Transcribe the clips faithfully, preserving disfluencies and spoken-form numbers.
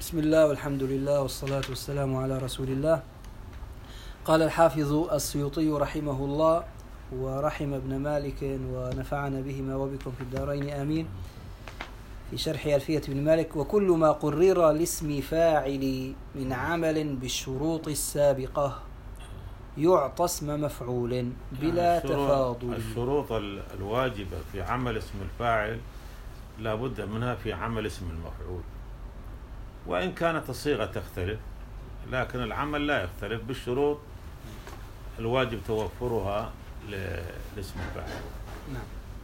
بسم الله والحمد لله والصلاة والسلام على رسول الله. قال الحافظ السيوطي رحمه الله ورحم ابن مالك ونفعنا بهما وبكم في الدارين آمين، في شرح ألفية ابن مالك: وكل ما قرر لاسم فاعل من عمل بالشروط السابقة يعطى اسم مفعول بلا تفاضل. الشروط الواجبة في عمل اسم الفاعل لا بد منها في عمل اسم المفعول، وإن كانت الصيغة تختلف لكن العمل لا يختلف بالشروط الواجب توفرها لاسم الفاعل. نعم.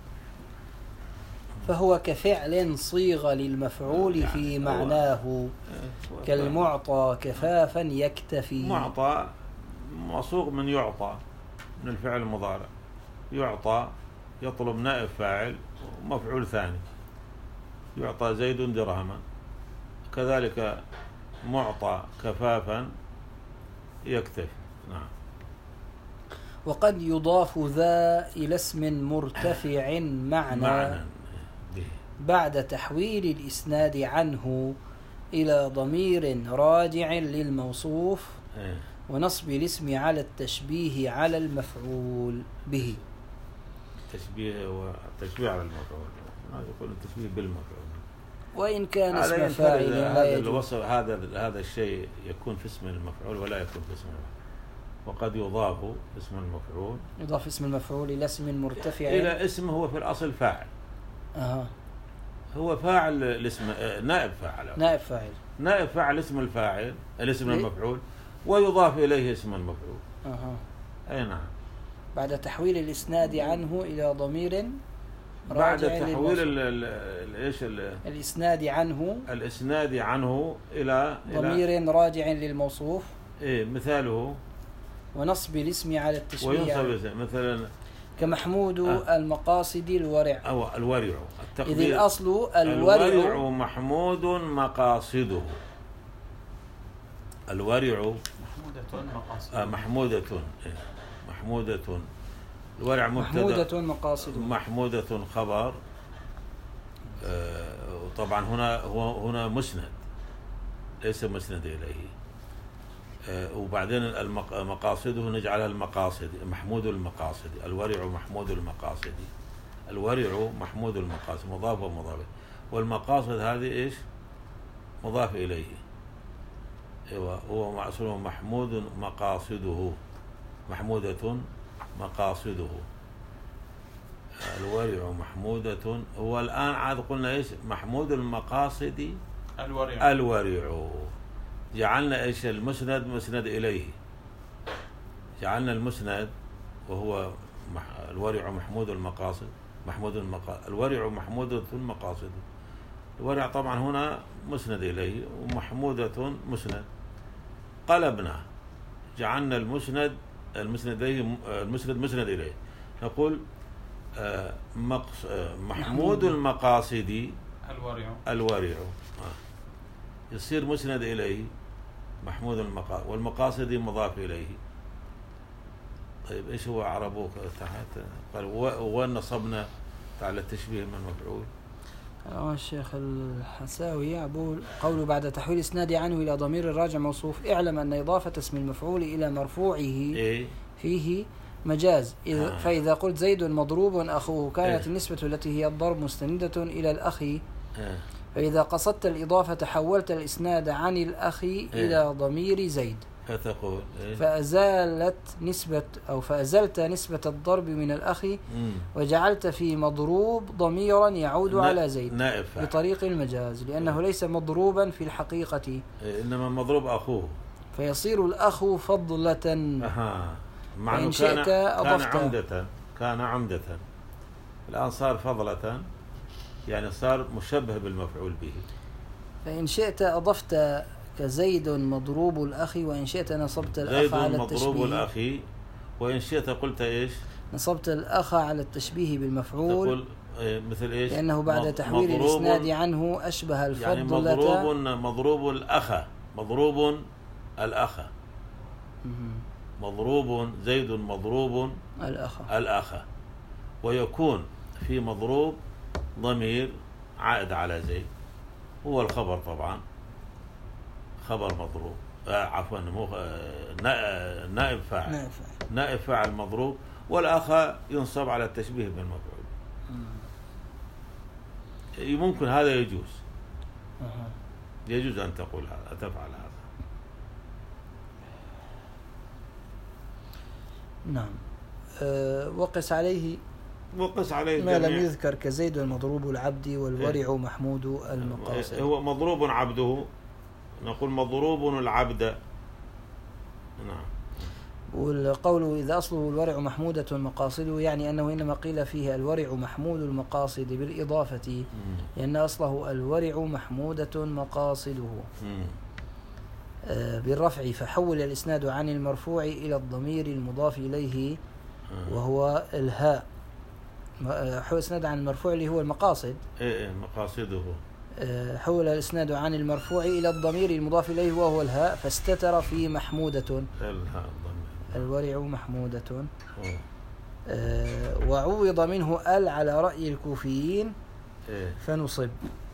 فهو كفعل صيغ للمفعول يعني في معناه كالمعطى كفافا يكتفي. معطى مصوغ من يعطى من الفعل المضارع، يعطى يطلب نائب فاعل ومفعول ثاني، يعطى زيد درهما، كذلك معطى كفافا يكتفي. نعم. وقد يضاف ذا إلى اسم مرتفع معنى, معنى بعد تحويل الإسناد عنه إلى ضمير راجع للموصوف ونصب الاسم على التشبيه على المفعول به. التشبيه هو التشبيه على المفعول، هذا يقول التشبيه بالمفعول، وإن كان اسم فاعل لا يجوز. هذا هذا الشيء يكون في اسم المفعول ولا يكون في اسم المفعول. وقد يضاف اسم المفعول يضاف اسم المفعول إلى اسم مرتفع إلى اسم هو في الأصل فاعل. أه. هو فاعل الاسم، نائب فاعل نائب فاعل نائب فاعل اسم الفاعل الاسم المفعول، ويضاف إليه اسم المفعول. أه. أي نعم. بعد تحويل الإسناد عنه إلى ضمير بعد تحويل ايش الإسناد عنه الإسناد عنه إلى ضمير راجع للموصوف. إيه مثاله ونصب الاسم على التشبيه وينصب مثلا كمحمود آه. المقاصد الورع أو الورع. إذ الأصل الورع, الورع محمود مقاصده. الورع محمودة مقاصده آه محمودة إيه محمودة. الورع محمودة مقاصده محمودة خبر. آه وطبعا هنا هو هنا مسند ليس مسند إليه. آه وبعدين مقاصده نجعلها المقاصد، محمود المقاصد. الورع محمود المقاصد، الورع محمود المقاصد مضاف ومضاف، والمقاصد هذه ايش؟ مضاف إليه. ايوه هو معصوم محمود مقاصده، محمودة مقاصده. الورع محمودة. هو الآن عاد قلنا ايش؟ محمود المقاصد الورع. الورع جعلنا ايش؟ المسند مسند إليه، جعلنا المسند وهو الورع محمود المقاصد محمود المقاصد الورع محمودة المقاصد. الورع طبعا هنا مسند إليه ومحمودة مسند. قلبنا جعلنا المسند المسند إليه المسند مسند إليه، نقول آه مقص آه محمود المقاصد الورع الورع آه. يصير مسند إليه محمود المقاصد، والمقاصد مضاف إليه. طيب إيش هو عربوك تحت؟ قال ونصبنا على التشبيه من المفعول. آه الشيخ الحساوي يقول قوله بعد تحويل إسناد عنه إلى ضمير الراجع موصوف: اعلم أن إضافة اسم المفعول إلى مرفوعه إيه؟ فيه مجاز. آه. فإذا قلت زيد مضروب أخوه كانت إيه؟ النسبة التي هي الضرب مستندة إلى الأخ. آه. فإذا قصدت الإضافة حولت الإسناد عن الأخ إيه؟ إلى ضمير زيد، فتقول إيه؟ فأزالت نسبة أو فأزلت نسبة الضرب من الأخ مم. وجعلت في مضروب ضميرا يعود على زيد بطريق المجاز، لأنه إيه؟ ليس مضروبا في الحقيقة إيه؟ إنما مضروب أخوه، فيصير الأخ فضلة. أها. فإن شئت أضفت كان عمدة كان عمدة الآن صار فضلة، يعني صار مشبه بالمفعول به. فإن شئت أضفت كزيد مضروب الأخ، وإن شئت نصبت الأخ على التشبيه. زيد مضروب الأخ، وإن شئت قلت إيش؟ نصبت الأخ على التشبيه بالمفعول. تقول إيه مثل إيش؟ لأنه بعد تحويل الإسناد عنه أشبه الفضلة، يعني مضروب مضروب الأخ مضروب الأخ مضروب زيد مضروب الأخ الأخ ويكون في مضروب ضمير عائد على زيد هو الخبر طبعا، خبر مضروب، آه عفوا مو آه نائب فاعل. نائب فاعل نائب فاعل مضروب، والآخر ينصب على التشبيه بالمفعول. ممكن هذا يجوز. أه. يجوز أن تقول هذا، تفعل هذا. نعم. أه وقس عليه وقس عليه ما جميع. لم يذكر كزيد المضروب العبد والورع إيه؟ محمود المقاصد. هو مضروب عبده، نقول مضروب العبد. نعم. والقول إذا أصله الورع محمودة مقاصده يعني أنه إنما قيل فيه الورع محمود المقاصد بالإضافة، لأن أصله الورع محمودة مقاصده. آه بالرفع فحول الإسناد عن المرفوع إلى الضمير المضاف إليه وهو الهاء. حول الإسناد عن المرفوع اللي هو المقاصد. إيه مقاصده. آه حول الإسناد عن المرفوع إلى الضمير المضاف إليه وهو الهاء، فاستتر في محمودة. الهاء الورع محمودة. آه وعوض منه ال على رأي الكوفيين إيه؟ فنصب.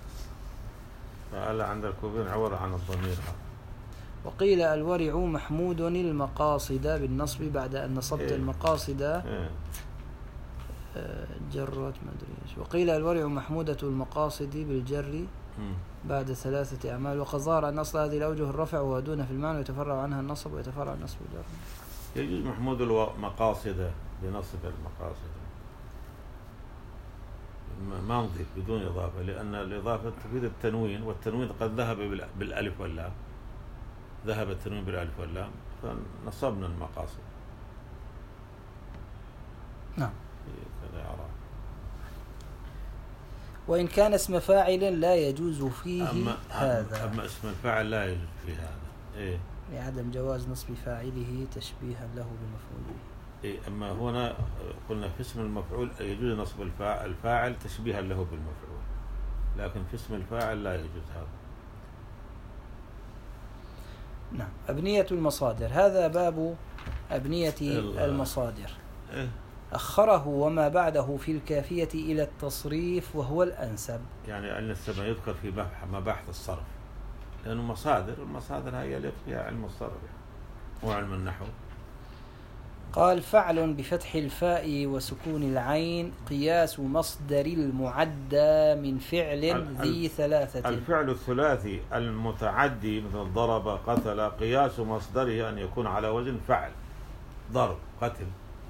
فال عند الكوفيين عوض عن الضمير. وقيل الورع محمود المقاصد بالنصب بعد أن نصبت إيه؟ المقاصد إيه؟ آه جرت ما أدري إيش. وقيل الورع محمودة المقاصد بالجر بعد ثلاثة أعمال. وقد ظهر أن أصل هذه الأوجه الرفع ودون في المعنى ويتفرع عنها النصب ويتفرع النصب الجر. يجوز محمود المقاصد بنصب المقاصد، ما نضيف بدون إضافة، لأن الإضافة تفيد التنوين، والتنوين قد ذهب بالألف واللام، ذهب التنوين بالألف واللام، فنصبنا المقاصد. نعم. وإن كان اسم فاعل لا يجوز فيه أما هذا. أما اسم الفاعل لا يجوز فيه هذا. إيه؟ لعدم جواز نصب فاعله تشبيها له بالمفعول. إيه؟ أما هنا قلنا في اسم المفعول يجوز نصب الفاعل تشبيها له بالمفعول، لكن في اسم الفاعل لا يجوز هذا. نعم. أبنية المصادر. هذا باب أبنية المصادر. إيه؟ أخره وما بعده في الكافية إلى التصريف وهو الأنسب. يعني أن السبب يذكر في مباحث الصرف، لأنه مصادر، المصادر هي يليق فيها علم الصرف وعلم النحو. قال فعل بفتح الفاء وسكون العين قياس مصدر المعدى من فعل ذي ثلاثة. الفعل الثلاثي المتعدي مثل ضرب قتل قياس مصدره أن يكون على وزن فعل، ضرب قتل.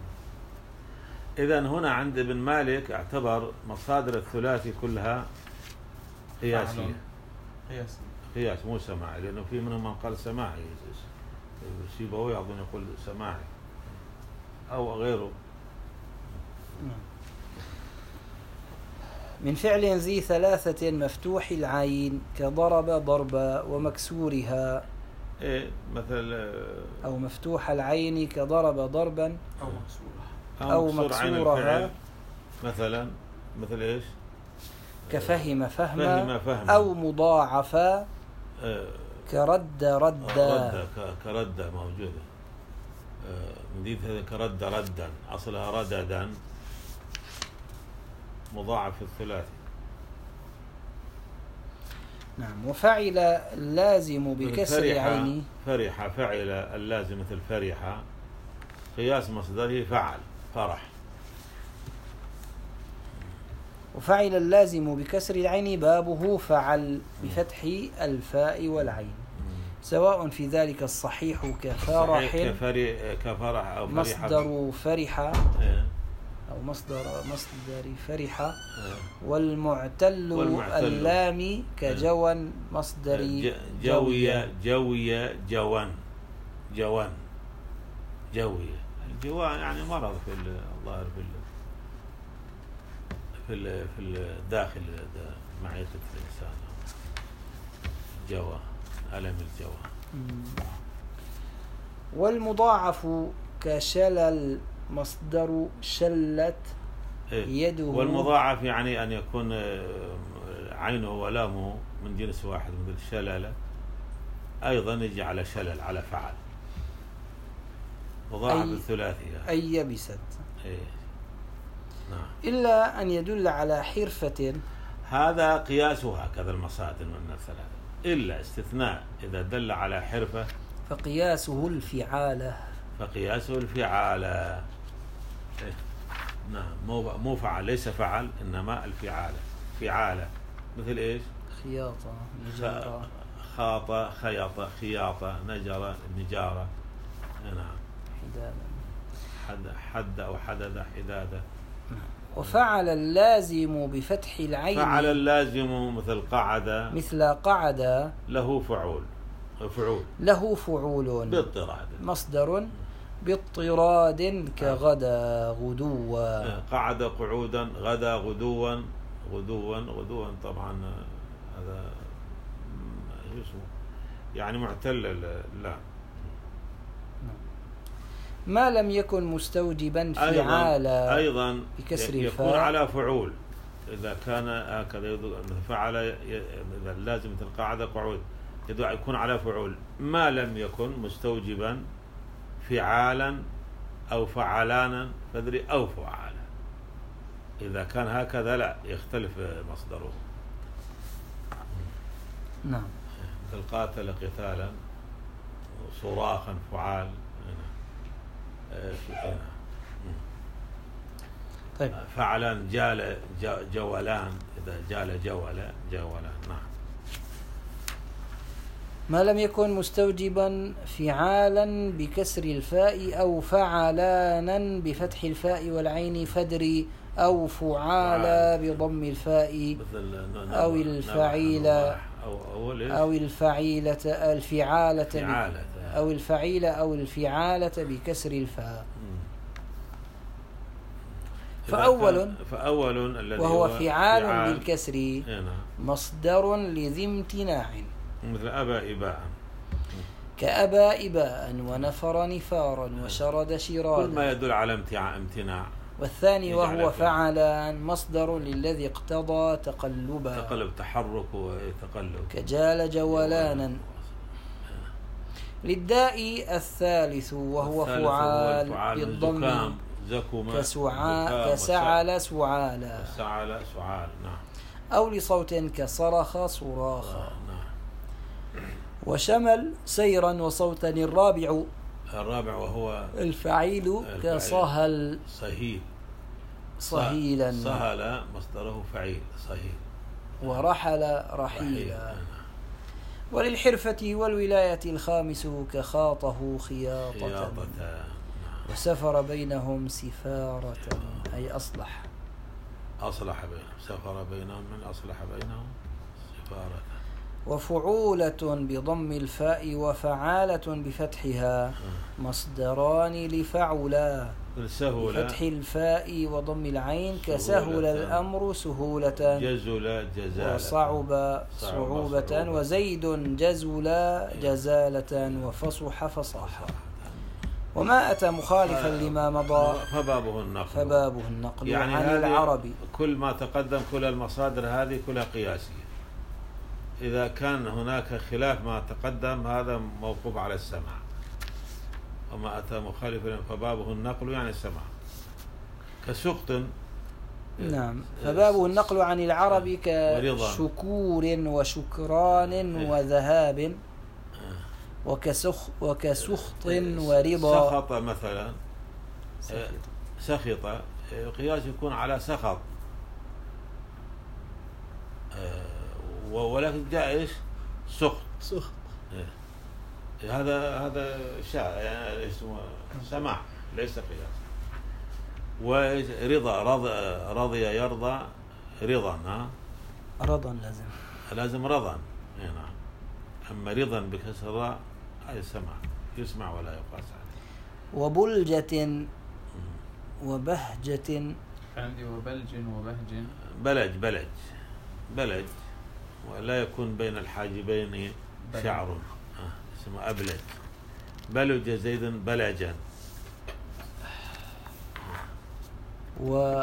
إذن هنا عند ابن مالك اعتبر مصادر الثلاثي كلها قياسية. قياس قياس مو سماعي، لأنه في منهم من قال سماعي، سيبويه أظن يقول سماعي أو غيره. من فعل ذي ثلاثة مفتوح العين كضرب ضربا ومكسورها. إيه مثل أو مفتوح العين كضرب ضربا أو مكسورها أو مكسورها مثلا مثل إيش؟ كفهم فهما فهم فهما أو مضاعفا آه كرد ردا. رد كرد موجودة. مديد هذا كرد ردا، أصلها رددا مضاعف الثلاثي. نعم. وفعل اللازم بكسر عيني. فرح فعل اللازم مثل فرح قياس مصدره فعل فرح. وفعل اللازم بكسر العين بابه فعل بفتح الفاء والعين، سواء في ذلك الصحيح كفرح كفرح أو فرح مصدر فرح أو مصدر مصدر فرح، والمعتل اللام كجوان مصدر جوية جوية جوان جوان جوية. الجوان يعني مرض في الظاهر في في في الداخل معية الإنسان، جوا ألم الجوا. والمضاعف كشلل مصدر شلت يده. والمضاعف يعني أن يكون عينه ولامه من جنس واحد مثل شلل، أيضا يجي على شلل على فعل مضاعف الثلاثية أي يبست. إيه. نعم. إلا أن يدل على حرفة. هذا قياسه هكذا المصادر من الثلاثة. إلا استثناء إذا دل على حرفة فقياسه الفعالة. فقياسه الفعالة. إيه؟ نعم، مو مو فعل، ليس فعل إنما الفعالة. فعالة مثل إيش؟ خياطة، نجارة، خاطة، خياطة، خياطة، نجرة، نجارة. نعم. حدادة. حد حد أو حدد، حدادة. وفعل اللازم بفتح العين. فعل اللازم مثل قعد. مثل قعد. له فعول. فعول. له فعول. باضطراد. مصدر باضطراد كغدا غدوا. قعد قعودا، غدا غدوا. غدوا غدوا طبعا هذا يعني معتل. لا، ما لم يكن مستوجبا فعالا أيضا بكسر يكون الفاء على فعول. إذا كان هكذا فعل إذا لازم القاعدة قعود يكون على فعول. ما لم يكن مستوجبا فعالا أو فعلانا فدري أو فعالا. إذا كان هكذا لا يختلف مصدره. نعم. مثل قاتل قتالا، صراخا فعال. طيب. فعلا جال جولان، إذا جال جولا جولان. نعم. ما لم يكن مستوجبا فعالا بكسر الفاء أو فعلانا بفتح الفاء والعين فدري أو فعالا بضم الفاء أو الفعيلة أو الفعيلة الفعالة أو الفعيلة أو الفعالة بكسر الفاء. فأول فأول الذي وهو فعال, فعال بالكسر مصدر لذي امتناع. مثل أبى إباء، كأبى إباء ونفر نفارا وشرد شرادا، كل ما يدل على امتناع. والثاني وهو فعلان مصدر للذي اقتضى تقلبا، تقلب، تحرك وتقلب، كجال جولانا. للداء الثالث وهو فعال بالضم كسعال كسعل سعالا، سعل سعال. نعم. أو لصوت كصرخ صراخا. وشمل سيرا وصوتا. الرابع الرابع وهو الفعيل كصهل صهيل، صهيلا. صهل مصدره فعيل صهيل. ورحل رحيلا. وللحرفة والولاية الخامس كخاطه خياطة, خياطة. وسفر بينهم سفارة أي أصلح. أصلح بينهم، سفر بينهم من أصلح بينهم سفارة. وفعولة بضم الفاء وفعالة بفتحها مصدران لفعلا بفتح الفاء وضم العين كسهل الأمر سهولة، جزل جزالة، وصعب صعوبة، وزيد جزل جزالة، وفصح فصاحة. وما أتى مخالفا لما مضى فبابه النقل فبابه النقل يعني عن العربي. كل ما تقدم كل المصادر هذه كلها قياسية. إذا كان هناك خلاف ما تقدم هذا موقوف على السمع. وما أتى مخالفا فبابه النقل يعني السمع. كسقط. نعم. فبابه النقل عن العرب كشكور وشكران وذهاب وكسخ وكسخط ورضا. سخط مثلا، سخط قياس يكون على سخط، ولكن جاء ايش؟ سخط. سخط هذا هذا شاء يعني اسمه سماع ليس قياس. ورضا رضى رضي يرضى رضا. ها رضا لازم لازم رضا. نعم. أما رضا بكسر الراء هذا سمع، يسمع ولا يقاس عليه. وبلجة وبهجة. عندي وبلج وبهج. بلج بلج بلج ولا يكون بين الحاجبين شعر آه. اسمه أبلج. بلج زيد بلجا. و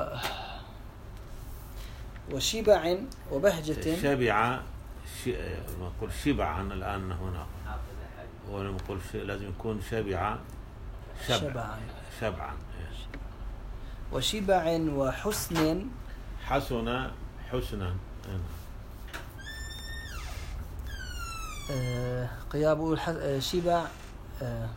وشبع وبهجة. شبع ش... نقول شبعا الآن هنا، ونقول ش... لازم يكون شبع شبع. شبعا شبعا. وشبع وحسن. حسن حسنا. آه قيابه الح... آه شبع آه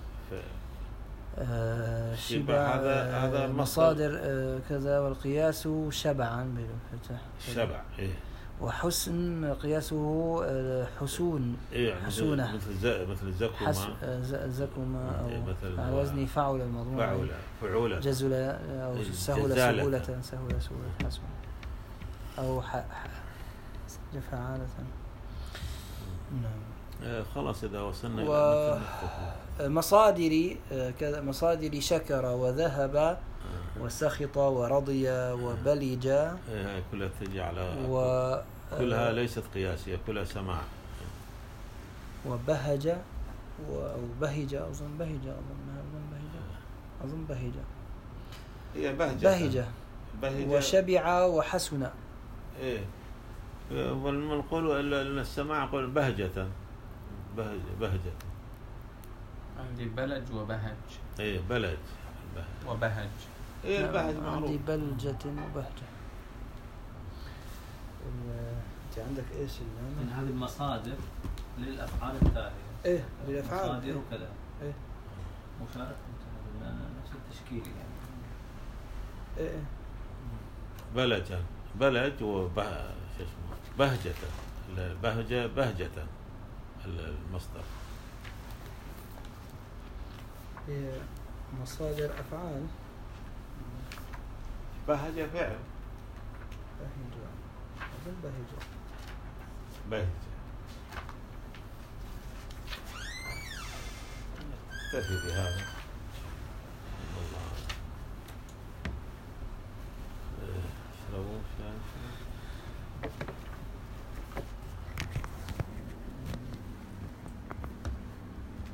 آه شبع هذا هذا مصادر آه كذا، والقياس شبعا بالفتح شبع إيه. وحسن قياسه آه حسون إيه حسونة مثل ز... مثل زكوما حس... آه زكوما أو إيه مثل على وزن فعل المضمون فعولة فعولة جزل أو إيه سهولة جزالة. سهولة سهولة سهولة حسن أو ح... ح... فعالة. نعم. آه خلاص إذا وصلنا و... إلى مثل مصادر كذا مصادر شكر وذهب آه. وسخط ورضي وبلج إيه كلها تجي على و... كلها ليست قياسية، كلها سماع. وبهج و... أو بهج أظن بهج أظن أظن بهج أظن بهج هي بهجة بهجة بهجة وشبع وحسن. إيه ونقول أن السماع يقول بهجة بهجة بهجة. عندي بلج وبهج. إيه بلج وبهج. إيه البهج معروف. عندي بلجة وبهجة. أنت عندك إيش اللي من هذه المصادر للأفعال التالية. إيه للأفعال. مصادر وكذا. إيه مشاركة نفس التشكيل يعني. إيه بلجا بلج وبه شو اسمه بهجة البهجة بهجة المصدر. هي مصادر أفعال. بهجة فعل. بهجة أظن بهجة. بهجة تكفي بهذا.